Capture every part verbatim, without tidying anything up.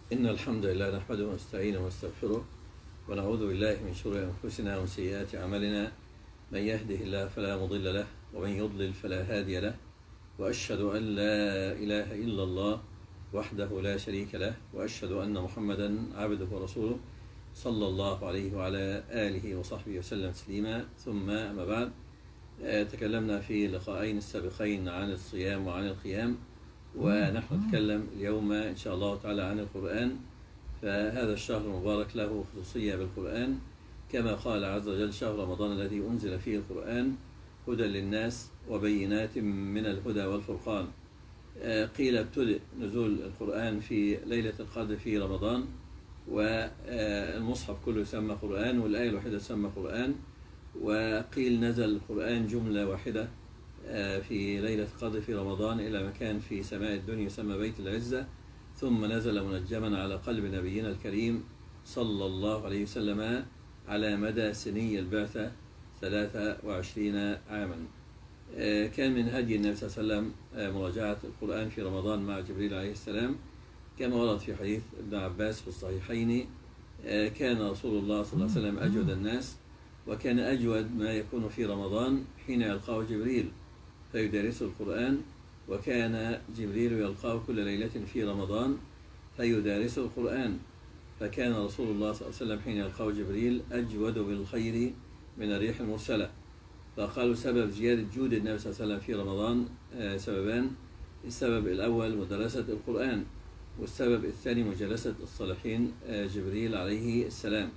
إن الحمد لله نحمده ونستعينه ونستغفره ونعوذ بالله من شرور أنفسنا ومن سيئات أعمالنا. من يهده الله فلا مضل له ومن يضلل فلا هادي له، وأشهد أن لا إله إلا الله وحده لا شريك له، وأشهد أن محمدا عبده ورسوله صلى الله عليه وعلى آله وصحبه وسلم تسليما. ثم أما بعد، تكلمنا في لقاءين السابقين عن الصيام وعن القيام، ونحن نتكلم اليوم إن شاء الله تعالى عن القرآن. فهذا الشهر المبارك له خصوصية بالقرآن، كما قال عز وجل: شهر رمضان الذي أنزل فيه القرآن هدى للناس وبينات من الهدى والفرقان. قيل ابتدأ نزول القرآن في ليلة القدر في رمضان، والمصحف كله يسمى قرآن والآية الواحدة تسمى قرآن. وقيل نزل القرآن جملة واحدة في ليلة القدر في رمضان إلى مكان في سماء الدنيا يسمى بيت العزة، ثم نزل منجما على قلب نبينا الكريم صلى الله عليه وسلم على مدى سني البعثة ثلاثة وعشرين عاما. كان من هدي النبي صلى الله عليه وسلم مراجعة القرآن في رمضان مع جبريل عليه السلام، كما ورد في حديث ابن عباس في الصحيحين: كان رسول الله صلى الله عليه وسلم أجود الناس، وكان أجود ما يكون في رمضان حين يلقاه جبريل فيدرس القرآن، وكان جبريل يلقاه كل ليلة في رمضان فيدارس القرآن، فكان رسول الله صلى الله عليه وسلم حين يلقاه جبريل أجود بالخير من الريح المرسلة. فقالوا سبب زيادة جود النبي صلى الله عليه وسلم في رمضان سببان: السبب الأول مدرسة القرآن، والسبب الثاني مجالسة الصالحين جبريل عليه السلام.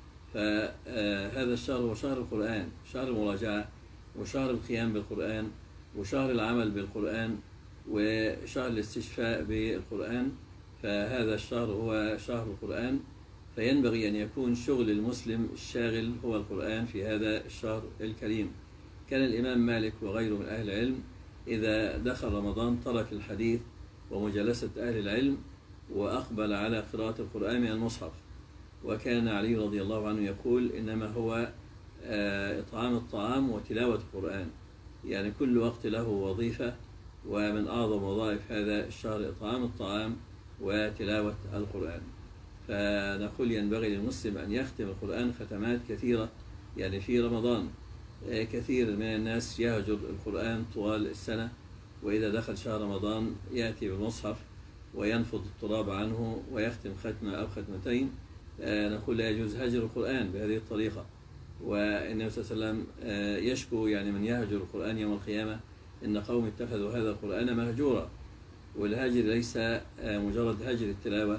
فهذا الشهر هو شهر القرآن، شهر المراجعة وشهر القيام بالقرآن وشهر العمل بالقرآن وشهر الاستشفاء بالقرآن. فهذا الشهر هو شهر القرآن، فينبغي أن يكون شغل المسلم الشاغل هو القرآن في هذا الشهر الكريم. كان الإمام مالك وغيره من أهل العلم إذا دخل رمضان ترك الحديث ومجالسة أهل العلم وأقبل على قراءة القرآن من المصحف. وكان علي رضي الله عنه يقول: إنما هو إطعام الطعام وتلاوة القرآن، يعني كل وقت له وظيفة، ومن أعظم وظائف هذا الشهر إطعام الطعام وتلاوة القرآن. فنقول ينبغي للمسلم أن يختم القرآن ختمات كثيرة يعني في رمضان. كثير من الناس يهجر القرآن طوال السنة، وإذا دخل شهر رمضان يأتي بالمصحف وينفض التراب عنه ويختم ختمة أو ختمتين. نقول لا يجوز هجر القرآن بهذه الطريقة. والنبي صلى الله عليه وسلم يشكو يعني من يهجر القرآن يوم القيامة: إن قوم اتخذوا هذا القرآن مهجورا. والهجر ليس مجرد هجر التلاوة،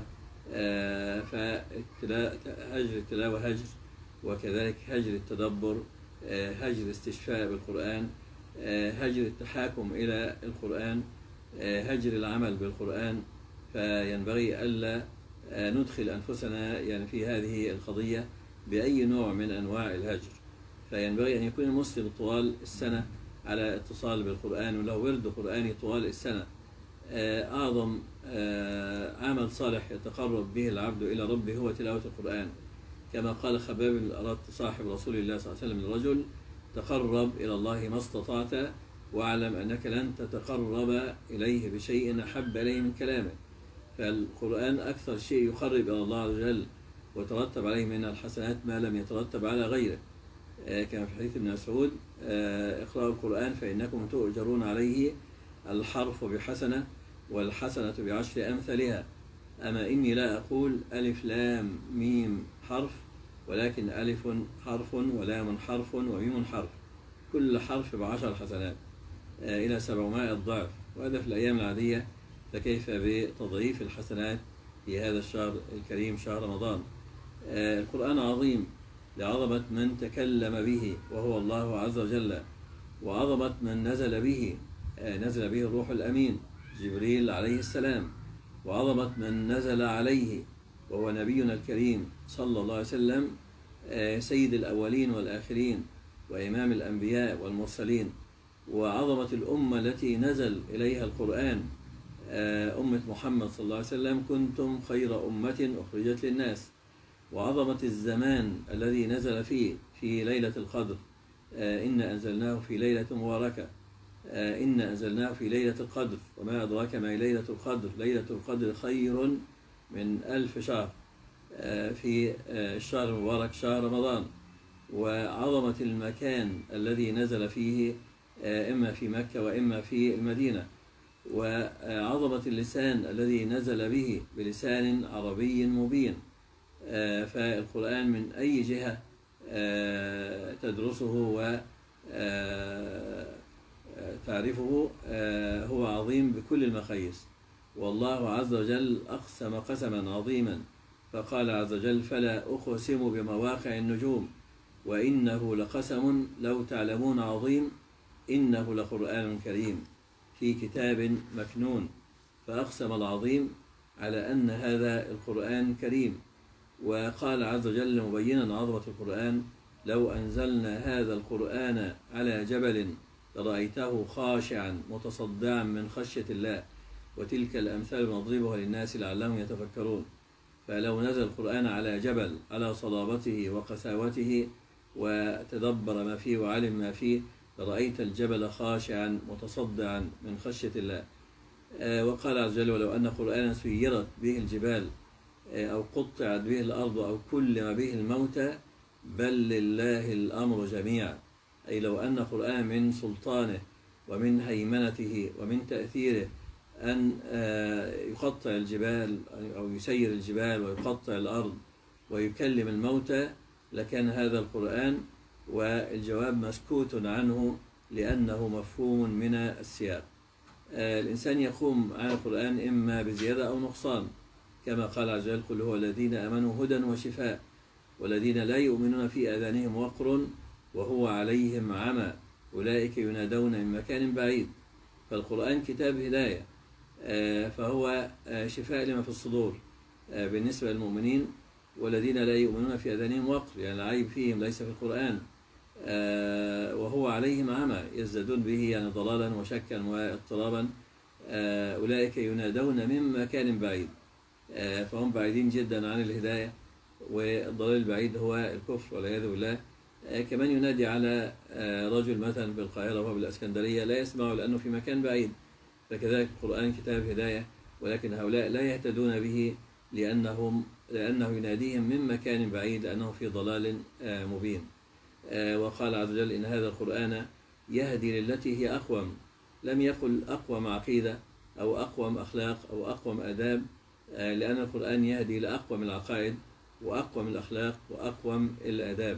فهجر التلاوة هجر، وكذلك هجر التدبر، هجر الاستشفاء بالقرآن، هجر التحاكم إلى القرآن، هجر العمل بالقرآن. فينبغي ألا ندخل أنفسنا يعني في هذه القضية بأي نوع من أنواع الهجر. فينبغي أن يكون المسلم طوال السنة على اتصال بالقرآن وله ورد قرآني طوال السنة. أعظم عمل صالح يتقرب به العبد إلى ربه هو تلاوة القرآن، كما قال خباب بن الأرت صاحب رسول الله صلى الله عليه وسلم للرجل: تقرب إلى الله ما استطعت، واعلم أنك لن تتقرب إليه بشيء أحب إليه من كلامه. فالقرآن أكثر شيء يقرب إلى الله عز وجل وترتب عليه من الحسنات ما لم يترتب على غيره، كما في حديث ابن مسعود: اقرأوا القرآن فإنكم تؤجرون عليه الحرف بحسنة والحسنة بعشر أمثالها. أما إني لا أقول ألف لام ميم حرف، ولكن ألف حرف ولام حرف وميم حرف، كل حرف بعشر حسنات إلى سبعمائة ضعف، وهذا في الأيام العادية، فكيف بتضعيف الحسنات في هذا الشهر الكريم شهر رمضان. القرآن عظيم لعظمة من تكلم به وهو الله عز وجل، وعظمة من نزل به، نزل به الروح الأمين جبريل عليه السلام، وعظمة من نزل عليه وهو نبينا الكريم صلى الله عليه وسلم سيد الأولين والآخرين وإمام الأنبياء والمرسلين، وعظمة الأمة التي نزل إليها القرآن، أمة محمد صلى الله عليه وسلم: كنتم خير أمة أخرجت للناس. وعظمة الزمان الذي نزل فيه في ليلة القدر: إن أنزلناه في ليلة مباركة، إن أنزلناه في ليلة القدر وما أدراك ما ليلة القدر، ليلة القدر خير من ألف شهر في الشهر المبارك شهر رمضان، وعظمة المكان الذي نزل فيه إما في مكة وإما في المدينة، وعظمة اللسان الذي نزل به بلسان عربي مبين. فالقرآن من أي جهة تدرسه وتعرفه هو عظيم بكل المقاييس. والله عز وجل أقسم قسما عظيما فقال عز وجل: فلا أقسم بمواقع النجوم وإنه لقسم لو تعلمون عظيم إنه لقرآن كريم في كتاب مكنون. فأقسم العظيم على أن هذا القرآن كريم. وقال عز وجل مبينا عظمة القرآن: لو أنزلنا هذا القرآن على جبل لرأيته خاشعا متصدعا من خشية الله وتلك الأمثال نضربها للناس لعلهم يتفكرون. فلو نزل القرآن على جبل على صلابته وقساوته وتدبر ما فيه وعلم ما فيه لرأيت الجبل خاشعا متصدعا من خشية الله. وقال عز وجل: ولو أن قرآنا سيرت به الجبال أو قطعت به الأرض أو كلم به الموتى بل لله الأمر جميعا. أي لو أن قرآن من سلطانه ومن هيمنته ومن تأثيره أن يقطع الجبال أو يسير الجبال ويقطع الأرض ويكلم الموتى لكان هذا القرآن. والجواب مسكوت عنه لأنه مفهوم من السياق. الإنسان يقوم على القرآن إما بزيادة أو نقصان، كما قال عز وجل: قل هو الذين آمنوا هدى وشفاء والذين لا يؤمنون في آذانهم وقر وهو عليهم عمى أولئك ينادون من مكان بعيد. فالقرآن كتاب هداية، فهو شفاء لما في الصدور بالنسبة للمؤمنين. والذين لا يؤمنون في آذانهم وقر يعني العيب فيهم ليس في القرآن، وهو عليهم عمى يزدادون به يعني ضلالا وشكا واضطرابا. أولئك ينادون من مكان بعيد، فهم بعيدين جدا عن الهداية، والضلال البعيد هو الكفر والعياذ بالله. كمان ينادي على رجل مثلا في القاهرة وهو بالإسكندرية لا يسمع لأنه في مكان بعيد. فكذلك القرآن كتاب هداية، ولكن هؤلاء لا يهتدون به لأنهم لأنه يناديهم من مكان بعيد لأنه في ضلال مبين. وقال عز وجل: إن هذا القرآن يهدي للتي هي أقوم. لم يقل أقوم عقيدة أو أقوم أخلاق أو أقوم آداب، لأن القرآن يهدي لأقوم العقائد وأقوم الأخلاق وأقوم الآداب.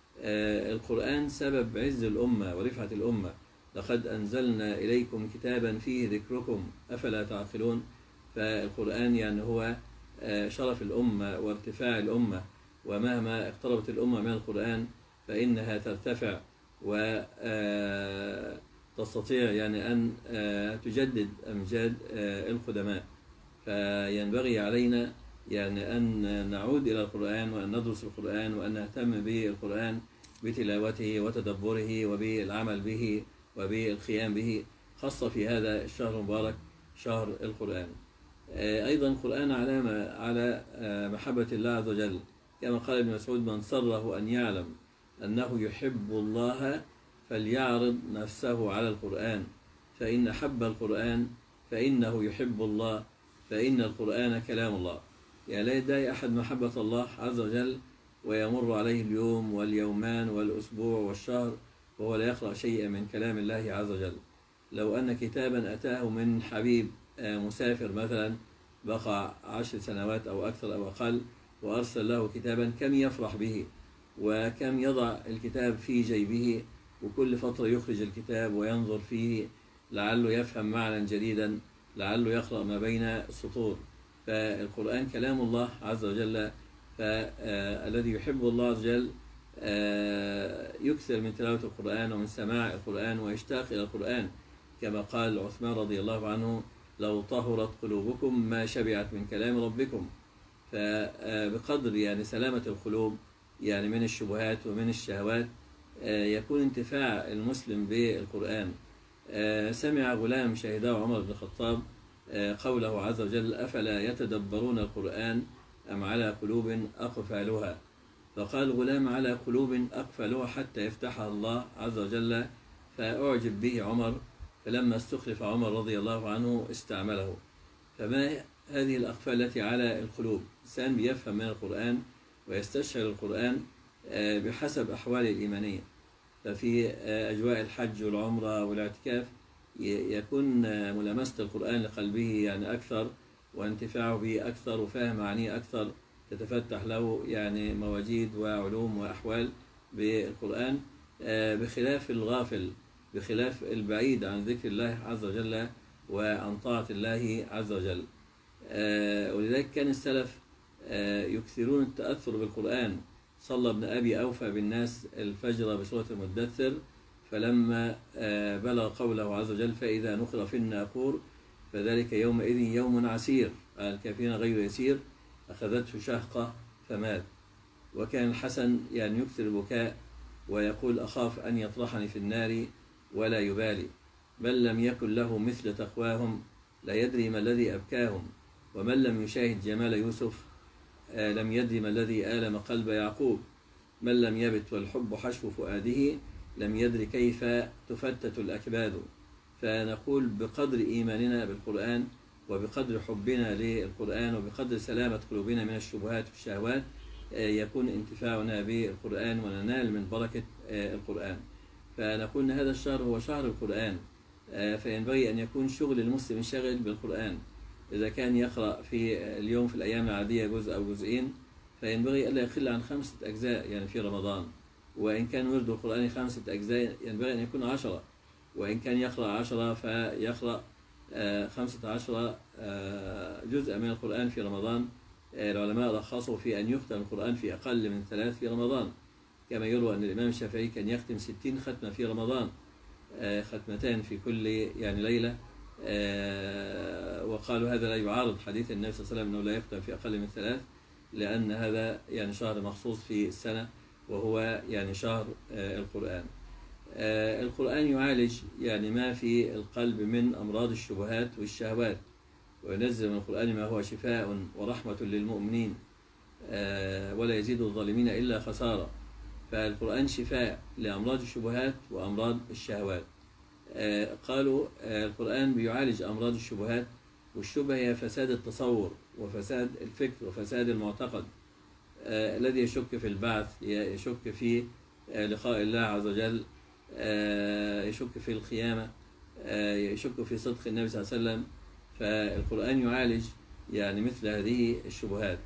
القرآن سبب عز الأمة ورفعة الأمة. لقد أنزلنا إليكم كتابا فيه ذكركم أفلا تعقلون. فالقرآن يعني هو شرف الأمة وارتفاع الأمة، ومهما اقتربت الأمة من القرآن فإنها ترتفع وتستطيع يعني أن تجدد أمجاد القدماء. فينبغي علينا يعني أن نعود إلى القرآن وأن ندرس القرآن وأن نهتم بالقرآن بتلاوته وتدبره وبالعمل به وبالقيام به، خاصة في هذا الشهر المبارك شهر القرآن. أيضا القرآن علامة على محبة الله عز وجل، كما قال ابن مسعود: من سره أن يعلم أنه يحب الله فليعرض نفسه على القرآن فإن حب القرآن فإنه يحب الله فإن القرآن كلام الله. يعني لا يدعي أحد محبة الله عز وجل ويمر عليه اليوم واليومان والأسبوع والشهر وهو لا يقرأ شيئا من كلام الله عز وجل. لو أن كتابا أتاه من حبيب مسافر مثلا بقى عشر سنوات أو أكثر أو أقل وأرسل له كتابا، كم يفرح به وكم يضع الكتاب في جيبه، وكل فترة يخرج الكتاب وينظر فيه لعله يفهم معنى جديدا، لعله يقرأ ما بين السطور. فالقرآن كلام الله عز وجل. فالذي يحب الله عز وجل يكثر من تلاوة القرآن ومن سماع القرآن ويشتاق إلى القرآن، كما قال عثمان رضي الله عنه: لو طهرت قلوبكم ما شبعت من كلام ربكم. فبقدر يعني سلامة القلوب يعني من الشبهات ومن الشهوات يكون انتفاع المسلم بالقرآن. سمع غلام شهده عمر بن الخطاب قوله عز وجل: أفلا يتدبرون القرآن أم على قلوب أقفالها؟ فقال غلام: على قلوب أقفالها حتى يفتحها الله عز وجل. فأعجب به عمر، فلما استخلف عمر رضي الله عنه استعمله. فما هذه الأقفال التي على القلوب. الإنسان بيفهم من القرآن ويستشعر القرآن بحسب أحواله الإيمانية. ففي أجواء الحج والعمرة والاعتكاف يكون ملامسة القرآن لقلبه يعني أكثر، وانتفاعه به أكثر، وفهم معانيه أكثر، تتفتح له يعني مواجيد وعلوم وأحوال بالقرآن، بخلاف الغافل، بخلاف البعيد عن ذكر الله عز وجل وعن طاعة الله عز وجل. ولذلك كان السلف يكثرون التأثر بالقرآن. صلى ابن أبي أوفى بالناس الفجر بسورة المدثر، فلما بلغ قوله عز وجل فإذا نقر في الناقور فذلك يومئذ يوم عسير على الكافرين غير يسير أخذته شهقة فمات. وكان الحسن يعني يكثر البكاء ويقول أخاف أن يطرحني في النار ولا يبالي، من لم يكن له مثل تقواهم لا يدري ما الذي أبكاهم، ومن لم يشاهد جمال يوسف لم يدري ما الذي آلم قلب يعقوب، من لم يبت والحب حشو فؤاده لم يدري كيف تفتت الأكباد. فنقول بقدر إيماننا بالقرآن وبقدر حبنا للقرآن وبقدر سلامة قلوبنا من الشبهات والشهوات يكون انتفاعنا بالقرآن وننال من بركة القرآن. فنقول أن هذا الشهر هو شهر القرآن، فينبغي أن يكون شغل المسلم شغل بالقرآن. إذا كان يقرأ في اليوم في الأيام العادية جزء أو جزئين فينبغي ألا يقل عن خمسة أجزاء يعني في رمضان، وإن كان ورد القرآن خمسة أجزاء ينبغي أن يكون عشرة، وإن كان يقرأ عشرة فيقرأ خمسة عشر جزء من القرآن في رمضان. العلماء رخصوا في أن يختم القرآن في أقل من ثلاث في رمضان، كما يروى أن الإمام الشافعي كان يختم ستين ختمة في رمضان، ختمتان في كل يعني ليلة. وقالوا هذا لا يعارض حديث النبي صلى الله عليه وسلم أنه لا يختم في أقل من ثلاث، لأن هذا يعني شهر مخصوص في السنة وهو يعني شهر القرآن. القرآن يعالج يعني ما في القلب من أمراض الشبهات والشهوات، وينزل من القرآن ما هو شفاء ورحمة للمؤمنين ولا يزيد الظالمين إلا خسارة. فالقرآن شفاء لأمراض الشبهات وأمراض الشهوات. قالوا القرآن بيعالج أمراض الشبهات، والشبهة هي فساد التصور وفساد الفكر وفساد المعتقد. الذي يشك في البعث، يشك في لقاء الله عز وجل، يشك في القيامة، يشك في صدق النبي صلى الله عليه وسلم. فالقرآن يعالج يعني مثل هذه الشبهات.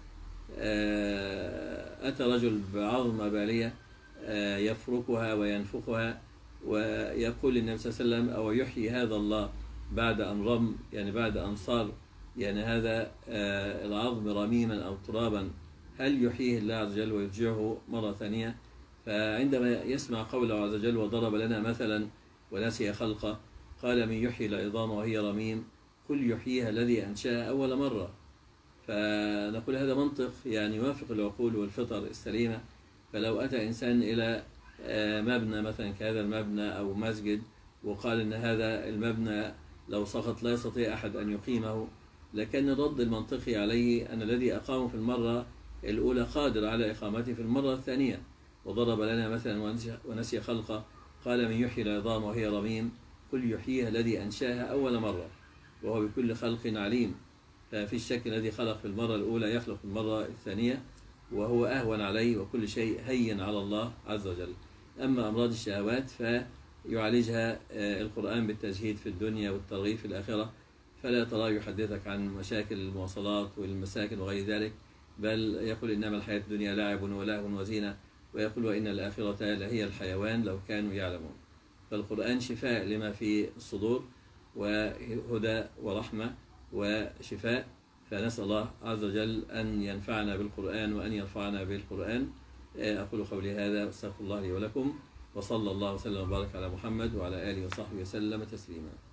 أتى رجل بعظمة بالية يفركها وينفخها ويقول للنبي صلى الله عليه وسلم أو يحيي هذا الله بعد أن رم يعني بعد أن صار يعني هذا العظم رميما أو ترابا، هل يحييه الله عز وجل ويرجعه مرة ثانية؟ فعندما يسمع قوله عز وجل وضرب لنا مثلا ونسي خلقه قال من يحيي العظام وهي رميم قل يحييها الذي أنشأها أول مرة. فنقول هذا منطق يعني يوافق العقول والفطر السليمة. فلو أتى إنسان إلى مبنى مثلا كهذا المبنى أو مسجد وقال إن هذا المبنى لو سقط لا يستطيع أحد أن يقيمه، لكن الرد المنطقي عليه أن الذي أقامه في المرة الأولى قادر على إقامته في المرة الثانية. وضرب لنا مثلا ونسي خلقه قال من يحيي العظام وهي رميم قل يحييها الذي أنشاها أول مرة وهو بكل خلق عليم. ففي الشك الذي خلق في المرة الأولى يخلق في المرة الثانية وهو أهون عليه، وكل شيء هين على الله عز وجل. أما أمراض الشهوات فيعالجها القرآن بالتزهيد في الدنيا والترغيب في الآخرة، فلا تراه يحدثك عن مشاكل المواصلات والمساكن وغير ذلك، بل يقول إنما الحياة الدنيا لعب ولهو وزينة، ويقول وإن الآخرة لهي الحيوان لو كانوا يعلمون. فالقرآن شفاء لما في الصدور وهدى ورحمة وشفاء. فنسأل الله عز وجل أن ينفعنا بالقرآن وأن يرفعنا بالقرآن. أقول قولي هذا واستغفر الله لي ولكم، وصلى الله وسلم وبارك على محمد وعلى آله وصحبه وسلم تسليما.